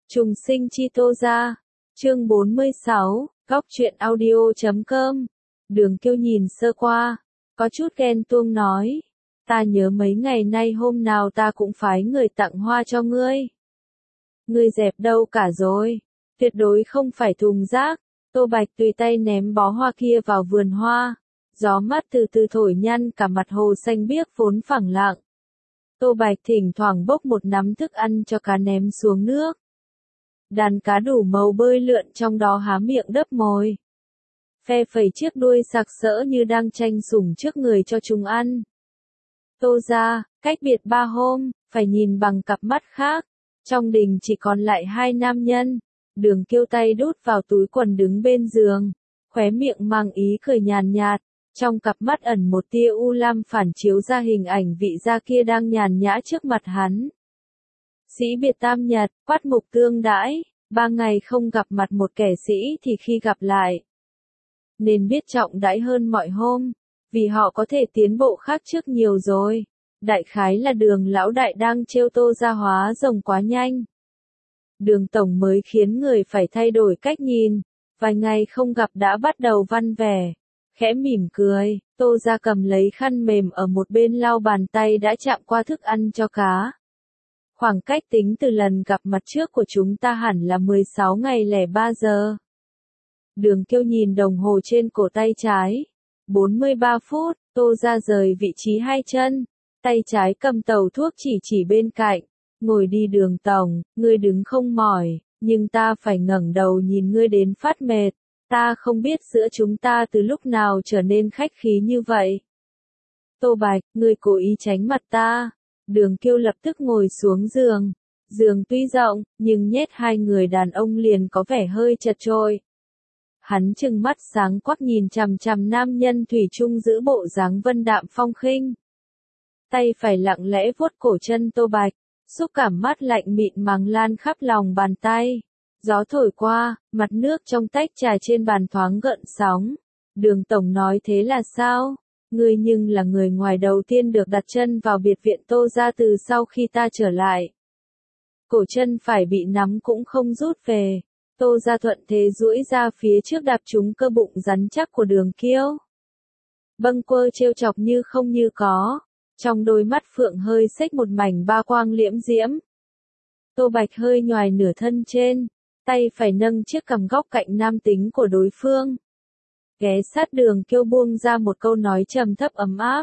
Trùng sinh chi Tô gia. Chương 46, góc truyện audio.com. Đường Kiêu nhìn sơ qua, có chút ghen tuông nói, ta nhớ mấy ngày nay hôm nào ta cũng phái người tặng hoa cho ngươi. Ngươi dẹp đâu cả rồi, tuyệt đối không phải thùng rác. Tô Bạch tùy tay ném bó hoa kia vào vườn hoa, gió mát từ từ thổi nhăn cả mặt hồ xanh biếc vốn phẳng lặng. Tô Bạch thỉnh thoảng bốc một nắm thức ăn cho cá ném xuống nước. Đàn cá đủ màu bơi lượn trong đó há miệng đớp mồi, phe phẩy chiếc đuôi sặc sỡ như đang tranh sủng trước người cho chúng ăn. Tô gia, cách biệt 3 hôm, phải nhìn bằng cặp mắt khác. Trong đình chỉ còn lại 2 nam nhân. Đường Kiêu tay đút vào túi quần đứng bên giường, khóe miệng mang ý cười nhàn nhạt, trong cặp mắt ẩn một tia u lam phản chiếu ra hình ảnh vị gia kia đang nhàn nhã trước mặt hắn. Sĩ biệt tam nhật, quát mục tương đãi, 3 ngày không gặp mặt một kẻ sĩ thì khi gặp lại, nên biết trọng đãi hơn mọi hôm, vì họ có thể tiến bộ khác trước nhiều rồi. Đại khái là Đường lão đại đang trêu Tô gia hóa rồng quá nhanh. Đường tổng mới khiến người phải thay đổi cách nhìn, vài ngày không gặp đã bắt đầu văn vẻ. Khẽ mỉm cười, Tô gia cầm lấy khăn mềm ở một bên lau bàn tay đã chạm qua thức ăn cho cá. Khoảng cách tính từ lần gặp mặt trước của chúng ta hẳn là 16 ngày lẻ 3 giờ. Đường Kiêu nhìn đồng hồ trên cổ tay trái. 43 phút, Tô gia rời vị trí 2 chân. Tay trái cầm tàu thuốc chỉ bên cạnh. Ngồi đi Đường tổng, ngươi đứng không mỏi, nhưng ta phải ngẩng đầu nhìn ngươi đến phát mệt. Ta không biết giữa chúng ta từ lúc nào trở nên khách khí như vậy. Tô Bạch, ngươi cố ý tránh mặt ta. Đường Kiêu lập tức ngồi xuống giường. Giường tuy rộng, nhưng nhét 2 người đàn ông liền có vẻ hơi chật chội. Hắn trừng mắt sáng quắc nhìn chằm chằm nam nhân thủy chung giữ bộ dáng vân đạm phong khinh. Tay phải lặng lẽ vuốt cổ chân Tô Bạch, xúc cảm mát lạnh mịn màng lan khắp lòng bàn tay. Gió thổi qua, mặt nước trong tách trà trên bàn thoáng gợn sóng. Đường tổng nói thế là sao? Ngươi nhưng là người ngoài đầu tiên được đặt chân vào biệt viện Tô gia từ sau khi ta trở lại. Cổ chân phải bị nắm cũng không rút về. Tô gia thuận thế duỗi ra phía trước đạp trúng cơ bụng rắn chắc của Đường Kiêu. Bâng quơ trêu chọc như không như có. Trong đôi mắt phượng hơi xếch một mảnh ba quang liễm diễm. Tô Bạch hơi nhoài nửa thân trên, tay phải nâng chiếc cằm góc cạnh nam tính của đối phương. Ghé sát Đường Kiêu buông ra một câu nói trầm thấp ấm áp.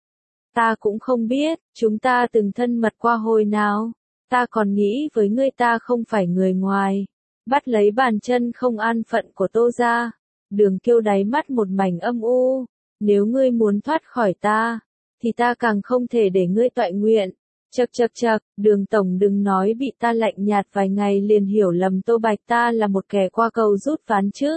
Ta cũng không biết, chúng ta từng thân mật qua hồi nào. Ta còn nghĩ với ngươi ta không phải người ngoài. Bắt lấy bàn chân không an phận của Tô gia. Đường Kiêu đáy mắt một mảnh âm u. Nếu ngươi muốn thoát khỏi ta, thì ta càng không thể để ngươi toại nguyện. Chậc, Đường tổng đừng nói bị ta lạnh nhạt vài ngày liền hiểu lầm Tô Bạch ta là một kẻ qua cầu rút ván chứ.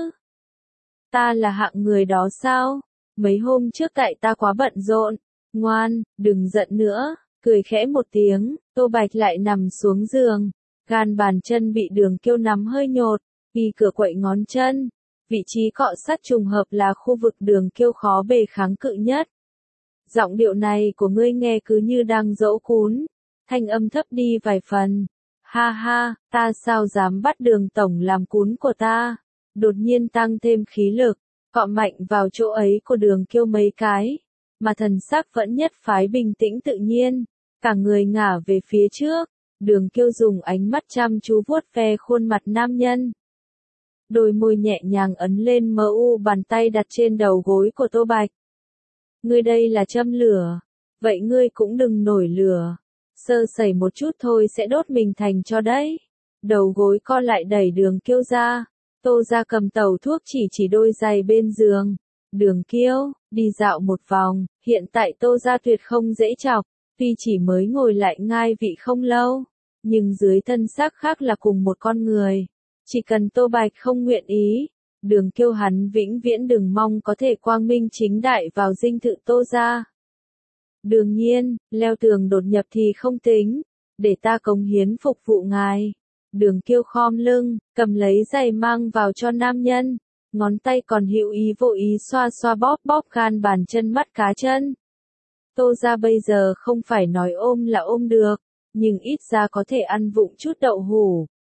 Ta là hạng người đó sao? Mấy hôm trước tại ta quá bận rộn. Ngoan, đừng giận nữa. Cười khẽ một tiếng, Tô Bạch lại nằm xuống giường. Gan bàn chân bị Đường Kiêu nắm hơi nhột, vì cửa quậy ngón chân. Vị trí cọ sát trùng hợp là khu vực Đường Kiêu khó bề kháng cự nhất. Giọng điệu này của ngươi nghe cứ như đang dỗ cún. Thanh âm thấp đi vài phần. Ha ha, ta sao dám bắt Đường tổng làm cún của ta. Đột nhiên tăng thêm khí lực, cọ mạnh vào chỗ ấy của Đường Kiêu mấy cái. Mà thần sắc vẫn nhất phái bình tĩnh tự nhiên. Cả người ngả về phía trước. Đường Kiêu dùng ánh mắt chăm chú vuốt ve khuôn mặt nam nhân. Đôi môi nhẹ nhàng ấn lên mờ u bàn tay đặt trên đầu gối của Tô Bạch. Ngươi đây là châm lửa. Vậy ngươi cũng đừng nổi lửa. Sơ sẩy một chút thôi sẽ đốt mình thành cho đấy. Đầu gối co lại đẩy Đường Kiêu ra. Tô gia cầm tàu thuốc chỉ đôi giày bên giường. Đường Kiêu, đi dạo một vòng. Hiện tại Tô gia tuyệt không dễ chọc. Tuy chỉ mới ngồi lại ngai vị không lâu, nhưng dưới thân xác khác là cùng một con người. Chỉ cần Tô Bạch không nguyện ý, Đường Kiêu hắn vĩnh viễn đừng mong có thể quang minh chính đại vào dinh thự Tô gia. Đương nhiên, leo tường đột nhập thì không tính, để ta cống hiến phục vụ ngài. Đường Kiêu khom lưng, cầm lấy giày mang vào cho nam nhân, ngón tay còn hữu ý vô ý xoa xoa bóp gan bàn chân mắt cá chân. Tô gia bây giờ không phải nói ôm là ôm được, nhưng ít ra có thể ăn vụng chút đậu hủ.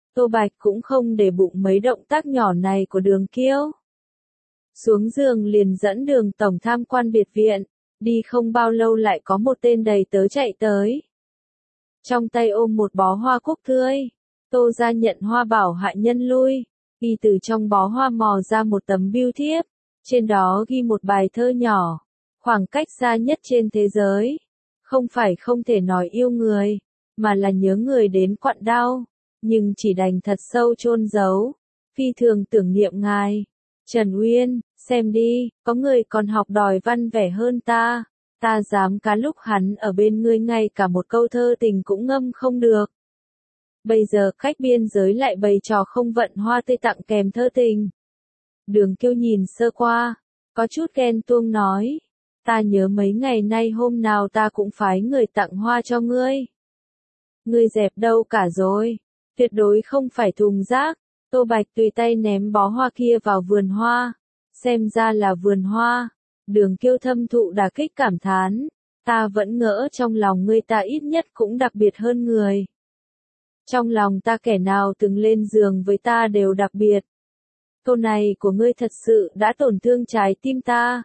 Tô Bạch cũng không để bụng mấy động tác nhỏ này của Đường Kiêu. Xuống giường liền dẫn Đường tổng tham quan biệt viện, đi không bao lâu lại có một tên đầy tớ chạy tới. Trong tay ôm một bó hoa cúc tươi, Tô gia nhận hoa bảo hạ nhân lui, y từ trong bó hoa mò ra một tấm bưu thiếp, trên đó ghi một bài thơ nhỏ, khoảng cách xa nhất trên thế giới, không phải không thể nói yêu người, mà là nhớ người đến quặn đau, nhưng chỉ đành thật sâu chôn giấu, phi thường tưởng niệm ngài. Trần Uyên, xem đi, có người còn học đòi văn vẻ hơn ta. Ta dám cá lúc hắn ở bên ngươi ngay cả một câu thơ tình cũng ngâm không được. Bây giờ khách biên giới lại bày trò không vận hoa tươi tặng kèm thơ tình. Đường Kiêu nhìn sơ qua, có chút ghen tuông nói. Ta nhớ mấy ngày nay hôm nào ta cũng phái người tặng hoa cho ngươi. Ngươi dẹp đâu cả rồi, tuyệt đối không phải thùng rác. Tô Bạch tùy tay ném bó hoa kia vào vườn hoa, xem ra là vườn hoa. Đường Kiêu thâm thụ đả kích cảm thán, ta vẫn ngỡ trong lòng ngươi ta ít nhất cũng đặc biệt hơn người. Trong lòng ta kẻ nào từng lên giường với ta đều đặc biệt. Câu này của ngươi thật sự đã tổn thương trái tim ta.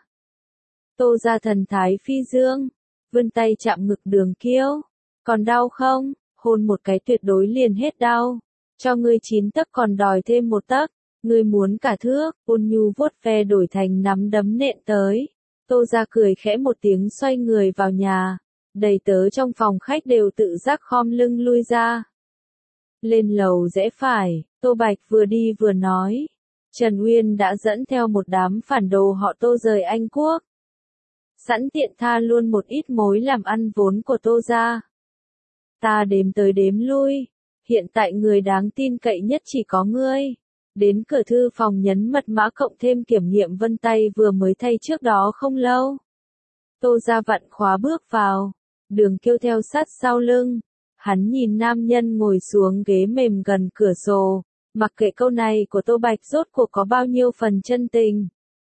Tô gia thần thái phi dương, vươn tay chạm ngực Đường Kiêu. Còn đau không? Hôn một cái tuyệt đối liền hết đau. Cho ngươi 9 tấc còn đòi thêm 1 tấc. Ngươi muốn cả thước, ôn nhu vuốt ve đổi thành nắm đấm nện tới. Tô gia cười khẽ một tiếng xoay người vào nhà. Đầy tớ trong phòng khách đều tự giác khom lưng lui ra. Lên lầu rẽ phải, Tô Bạch vừa đi vừa nói. Trần Uyên đã dẫn theo một đám phản đồ họ Tô rời Anh Quốc. Sẵn tiện tha luôn một ít mối làm ăn vốn của Tô gia. Ta đếm tới đếm lui, hiện tại người đáng tin cậy nhất chỉ có ngươi. Đến cửa thư phòng nhấn mật mã cộng thêm kiểm nghiệm vân tay vừa mới thay trước đó không lâu. Tô gia vặn khóa bước vào, Đường Kiêu theo sát sau lưng. Hắn nhìn nam nhân ngồi xuống ghế mềm gần cửa sổ, mặc kệ câu này của Tô Bạch rốt cuộc có bao nhiêu phần chân tình.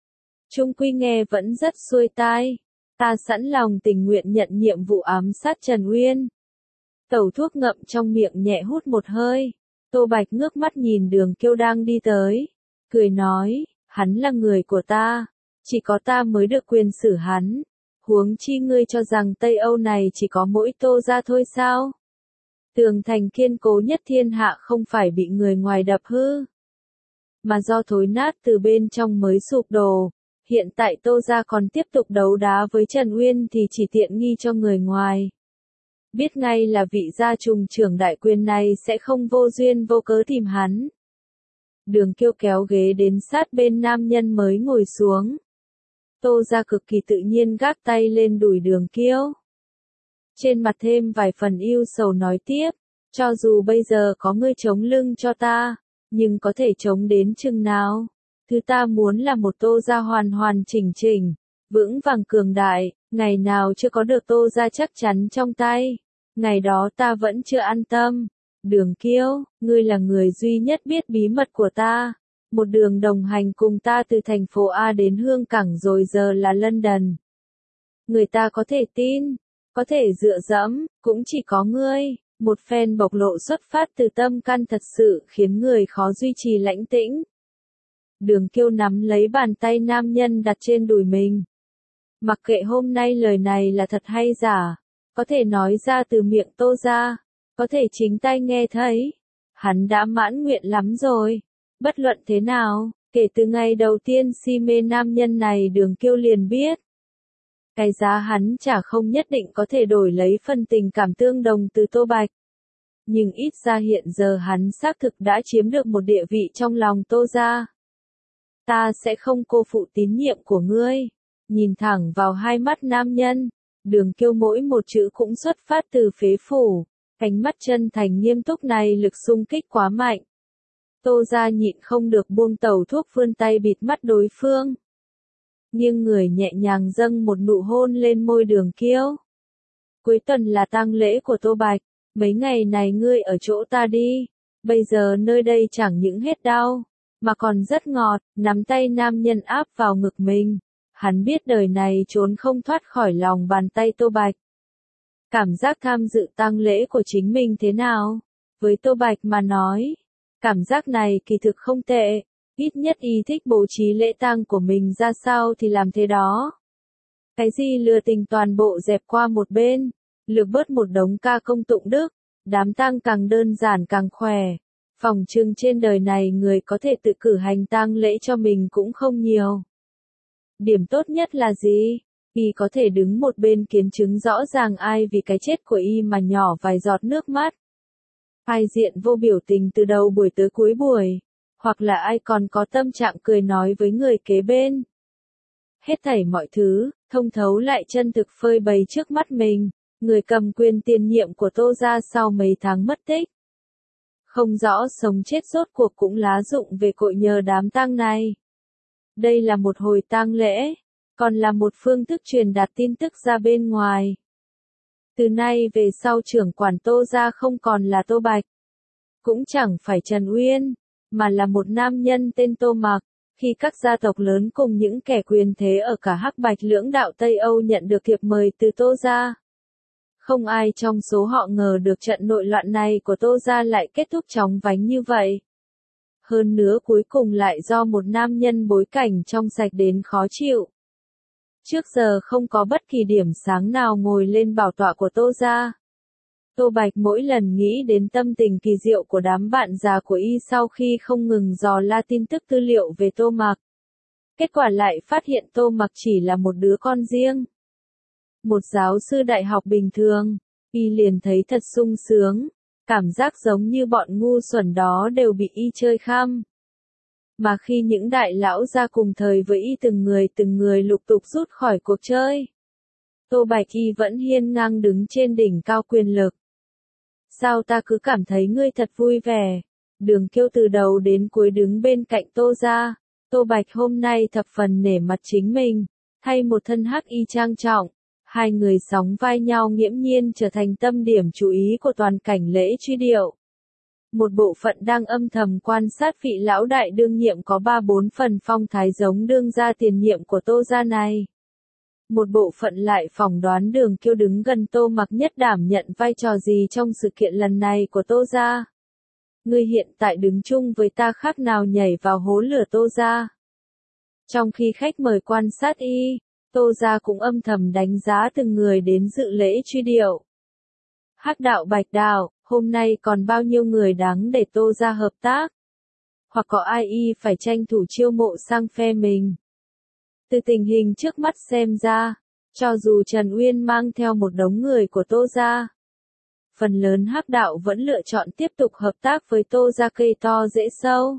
Trung quy nghe vẫn rất xuôi tai, ta sẵn lòng tình nguyện nhận nhiệm vụ ám sát Trần Uyên. Tẩu thuốc ngậm trong miệng nhẹ hút một hơi. Tô Bạch ngước mắt nhìn Đường Kiêu đang đi tới, cười nói, hắn là người của ta, chỉ có ta mới được quyền xử hắn, huống chi ngươi cho rằng Tây Âu này chỉ có mỗi Tô gia thôi sao? Tường thành kiên cố nhất thiên hạ không phải bị người ngoài đập hư, mà do thối nát từ bên trong mới sụp đổ. Hiện tại Tô gia còn tiếp tục đấu đá với Trần Uyên thì chỉ tiện nghi cho người ngoài. Biết ngay là vị gia trùng trưởng đại quyền này sẽ không vô duyên vô cớ tìm hắn. Đường Kiêu kéo ghế đến sát bên nam nhân mới ngồi xuống. Tô gia cực kỳ tự nhiên gác tay lên đùi Đường Kiêu. Trên mặt thêm vài phần yêu sầu nói tiếp, cho dù bây giờ có ngươi chống lưng cho ta, nhưng có thể chống đến chừng nào? Thứ ta muốn là một Tô gia hoàn hoàn chỉnh chỉnh, vững vàng cường đại, ngày nào chưa có được Tô gia chắc chắn trong tay, ngày đó ta vẫn chưa an tâm. Đường Kiêu, ngươi là người duy nhất biết bí mật của ta, một đường đồng hành cùng ta từ thành phố A đến Hương Cảng rồi giờ là London. Người ta có thể tin, có thể dựa dẫm, cũng chỉ có ngươi. Một phen bộc lộ xuất phát từ tâm can thật sự khiến người khó duy trì lãnh tĩnh. Đường Kiêu nắm lấy bàn tay nam nhân đặt trên đùi mình. Mặc kệ hôm nay lời này là thật hay giả, có thể nói ra từ miệng Tô gia, có thể chính tai nghe thấy, hắn đã mãn nguyện lắm rồi. Bất luận thế nào, kể từ ngày đầu tiên si mê nam nhân này Đường Kiêu liền biết. Cái giá hắn trả không nhất định có thể đổi lấy phần tình cảm tương đồng từ Tô Bạch. Nhưng ít ra hiện giờ hắn xác thực đã chiếm được một địa vị trong lòng Tô gia. Ta sẽ không cô phụ tín nhiệm của ngươi. Nhìn thẳng vào hai mắt nam nhân, Đường Kiêu mỗi một chữ cũng xuất phát từ phế phủ. Ánh mắt chân thành nghiêm túc này lực xung kích quá mạnh. Tô gia nhịn không được buông tẩu thuốc vươn tay bịt mắt đối phương. Nhưng người nhẹ nhàng dâng một nụ hôn lên môi Đường Kiêu. Cuối tuần là tang lễ của Tô Bạch, mấy ngày này ngươi ở chỗ ta đi, bây giờ nơi đây chẳng những hết đau, mà còn rất ngọt. Nắm tay nam nhân áp vào ngực mình, hắn biết đời này trốn không thoát khỏi lòng bàn tay Tô Bạch. Cảm giác tham dự tang lễ của chính mình thế nào? Với Tô Bạch mà nói, Cảm giác này kỳ thực không tệ, ít nhất y thích bố trí lễ tang của mình ra sao thì làm thế đó. Cái gì lừa tình toàn bộ dẹp qua một bên, lược bớt một đống ca công tụng đức, đám tang càng đơn giản càng khỏe. Phỏng chừng trên đời này người có thể tự cử hành tang lễ cho mình cũng không nhiều. Điểm tốt nhất là gì? Y có thể đứng một bên kiểm chứng rõ ràng ai vì cái chết của y mà nhỏ vài giọt nước mắt. Ai diện vô biểu tình từ đầu buổi tới cuối buổi, hoặc là ai còn có tâm trạng cười nói với người kế bên. Hết thảy mọi thứ, thông thấu lại chân thực phơi bày trước mắt mình, người cầm quyền tiền nhiệm của Tô gia sau mấy tháng mất tích. Không rõ sống chết rốt cuộc cũng lá dụng về cội nhờ đám tang này. Đây là một hồi tang lễ, còn là một phương thức truyền đạt tin tức ra bên ngoài. Từ nay về sau trưởng quản Tô gia không còn là Tô Bạch, cũng chẳng phải Trần Uyên, mà là một nam nhân tên Tô Mặc. Khi các gia tộc lớn cùng những kẻ quyền thế ở cả Hắc Bạch lưỡng đạo Tây Âu nhận được thiệp mời từ Tô gia, không ai trong số họ ngờ được trận nội loạn này của Tô gia lại kết thúc chóng vánh như vậy. Hơn nữa cuối cùng lại do một nam nhân bối cảnh trong sạch đến khó chịu. Trước giờ không có bất kỳ điểm sáng nào ngồi lên bảo tọa của Tô gia. Tô Bạch mỗi lần nghĩ đến tâm tình kỳ diệu của đám bạn già của y sau khi không ngừng dò la tin tức tư liệu về Tô Mặc. Kết quả lại phát hiện Tô Mặc chỉ là một đứa con riêng. Một giáo sư đại học bình thường, y liền thấy thật sung sướng, cảm giác giống như bọn ngu xuẩn đó đều bị y chơi khăm. Mà khi những đại lão ra cùng thời với y từng người lục tục rút khỏi cuộc chơi, Tô Bạch y vẫn hiên ngang đứng trên đỉnh cao quyền lực. Sao ta cứ cảm thấy ngươi thật vui vẻ? Đường Kiêu từ đầu đến cuối đứng bên cạnh Tô gia. Tô Bạch hôm nay thập phần nể mặt chính mình, thay một thân hắc y trang trọng. Hai người sóng vai nhau nghiễm nhiên trở thành tâm điểm chú ý của toàn cảnh lễ truy điệu. Một bộ phận đang âm thầm quan sát vị lão đại đương nhiệm có 3-4 phần phong thái giống đương gia tiền nhiệm của Tô gia này. Một bộ phận lại phỏng đoán Đường Kiêu đứng gần Tô Mặc nhất đảm nhận vai trò gì trong sự kiện lần này của Tô gia. Ngươi hiện tại đứng chung với ta khác nào nhảy vào hố lửa Tô gia. Trong khi khách mời quan sát y, Tô gia cũng âm thầm đánh giá từng người đến dự lễ truy điệu. Hắc đạo Bạch đạo, hôm nay còn bao nhiêu người đáng để Tô gia hợp tác? Hoặc có ai y phải tranh thủ chiêu mộ sang phe mình? Từ tình hình trước mắt xem ra, cho dù Trần Uyên mang theo một đống người của Tô gia, phần lớn hắc đạo vẫn lựa chọn tiếp tục hợp tác với Tô gia cây to rễ sâu.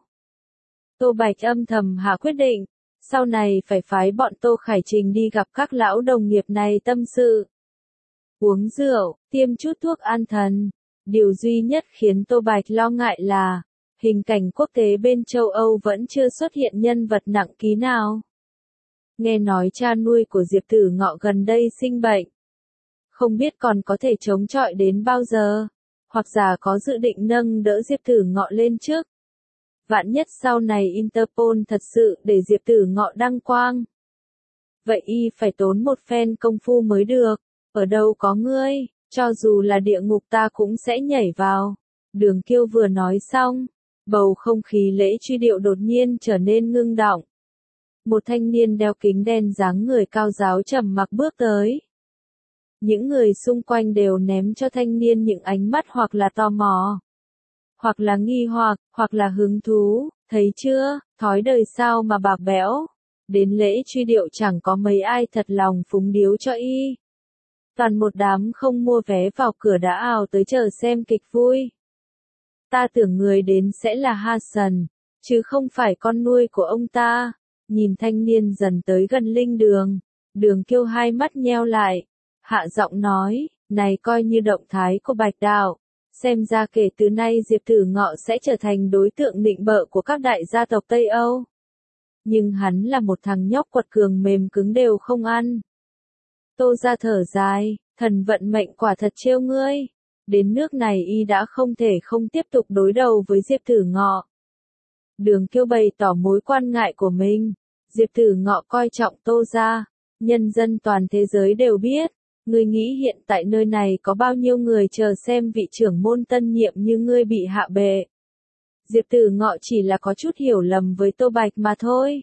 Tô Bạch âm thầm hạ quyết định, sau này phải phái bọn Tô Khải Trình đi gặp các lão đồng nghiệp này tâm sự. Uống rượu, tiêm chút thuốc an thần. Điều duy nhất khiến Tô Bạch lo ngại là, hình cảnh quốc tế bên châu Âu vẫn chưa xuất hiện nhân vật nặng ký nào. Nghe nói cha nuôi của Diệp Tử Ngọ gần đây sinh bệnh. Không biết còn có thể chống chọi đến bao giờ, hoặc giả có dự định nâng đỡ Diệp Tử Ngọ lên trước. Vạn nhất sau này Interpol thật sự để Diệp Tử Ngọ đăng quang. Vậy y phải tốn một phen công phu mới được, ở đâu có ngươi, cho dù là địa ngục ta cũng sẽ nhảy vào. Đường Kiêu vừa nói xong, bầu không khí lễ truy điệu đột nhiên trở nên ngưng đọng. Một thanh niên đeo kính đen dáng người cao ráo trầm mặc bước tới. Những người xung quanh đều ném cho thanh niên những ánh mắt hoặc là tò mò, hoặc là nghi hoặc, hoặc là hứng thú. Thấy chưa, thói đời sao mà bạc bẽo. Đến lễ truy điệu chẳng có mấy ai thật lòng phúng điếu cho y. Toàn một đám không mua vé vào cửa đã ào tới chờ xem kịch vui. Ta tưởng người đến sẽ là Hasan, chứ không phải con nuôi của ông ta. Nhìn thanh niên dần tới gần linh đường, Đường Kiêu hai mắt nheo lại, hạ giọng nói, này coi như động thái của Bạch đạo. Xem ra kể từ nay Diệp Tử Ngọ sẽ trở thành đối tượng nịnh bợ của các đại gia tộc Tây Âu. Nhưng hắn là một thằng nhóc quật cường mềm cứng đều không ăn. Tô gia thở dài, thần vận mệnh quả thật trêu ngươi. Đến nước này y đã không thể không tiếp tục đối đầu với Diệp Tử Ngọ. Đường Kiêu bày tỏ mối quan ngại của mình. Diệp Tử Ngọ coi trọng Tô gia, nhân dân toàn thế giới đều biết. Ngươi nghĩ hiện tại nơi này có bao nhiêu người chờ xem vị trưởng môn tân nhiệm như ngươi bị hạ bệ. Diệp Tử Ngọ chỉ là có chút hiểu lầm với Tô Bạch mà thôi.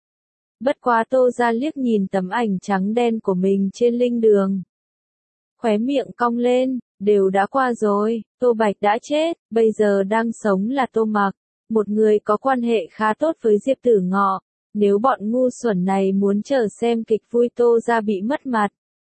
Bất quá Tô Gia liếc nhìn tấm ảnh trắng đen của mình trên linh đường. Khóe miệng cong lên, đều đã qua rồi, Tô Bạch đã chết, bây giờ đang sống là Tô Mặc, một người có quan hệ khá tốt với Diệp Tử Ngọ. Nếu bọn ngu xuẩn này muốn chờ xem kịch vui Tô Gia bị mất mặt,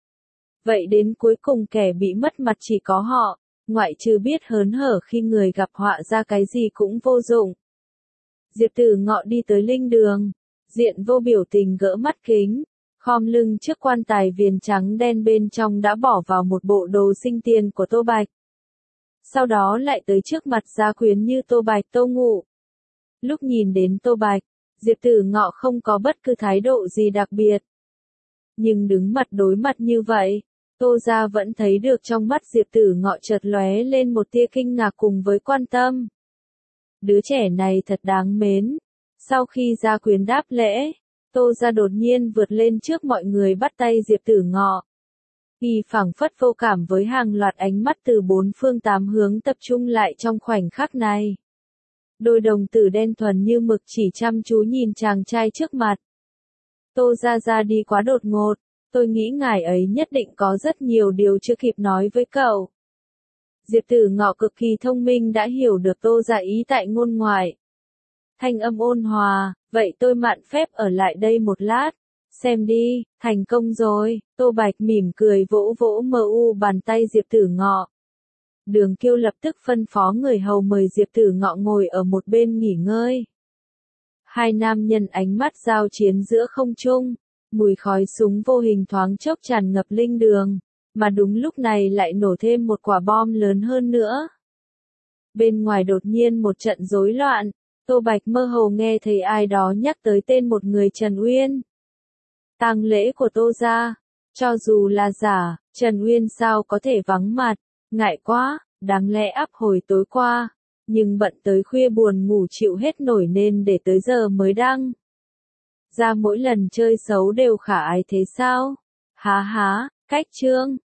vậy đến cuối cùng kẻ bị mất mặt chỉ có họ, ngoại trừ biết hớn hở khi người gặp họa ra cái gì cũng vô dụng. Diệp Tử Ngọ đi tới linh đường, diện vô biểu tình gỡ mắt kính, khom lưng trước quan tài viền trắng đen bên trong đã bỏ vào một bộ đồ sinh tiền của Tô Bạch. Sau đó lại tới trước mặt gia quyến như Tô Bạch Tô Ngụ. Lúc nhìn đến Tô Bạch, Diệp Tử Ngọ không có bất cứ thái độ gì đặc biệt. Nhưng đứng mặt đối mặt như vậy, Tô Gia vẫn thấy được trong mắt Diệp Tử Ngọ chợt lóe lên một tia kinh ngạc cùng với quan tâm. Đứa trẻ này thật đáng mến. Sau khi gia quyến đáp lễ, Tô Gia đột nhiên vượt lên trước mọi người bắt tay Diệp Tử Ngọ. Y phảng phất vô cảm với hàng loạt ánh mắt từ bốn phương tám hướng tập trung lại trong khoảnh khắc này. Đôi đồng tử đen thuần như mực chỉ chăm chú nhìn chàng trai trước mặt. Tô Gia ra đi quá đột ngột, tôi nghĩ ngài ấy nhất định có rất nhiều điều chưa kịp nói với cậu. Diệp Tử Ngọ cực kỳ thông minh đã hiểu được Tô Gia ý tại ngôn ngoại. Thanh âm ôn hòa, vậy tôi mạn phép ở lại đây một lát, xem đi, thành công rồi, Tô Bạch mỉm cười vỗ vỗ bàn tay Diệp Tử Ngọ. Đường Kiêu lập tức phân phó người hầu mời Diệp Tử Ngọ ngồi ở một bên nghỉ ngơi. Hai nam nhân ánh mắt giao chiến giữa không trung, mùi khói súng vô hình thoáng chốc tràn ngập linh đường, mà đúng lúc này lại nổ thêm một quả bom lớn hơn nữa. Bên ngoài đột nhiên một trận rối loạn, Tô Bạch mơ hồ nghe thấy ai đó nhắc tới tên một người Trần Uyên. Tang lễ của Tô Gia, cho dù là giả, Trần Uyên sao có thể vắng mặt, ngại quá, đáng lẽ áp hồi tối qua, nhưng bận tới khuya buồn ngủ chịu hết nổi nên để tới giờ mới đăng. Ra mỗi lần chơi xấu đều khả ái thế sao? Há há, cách chương.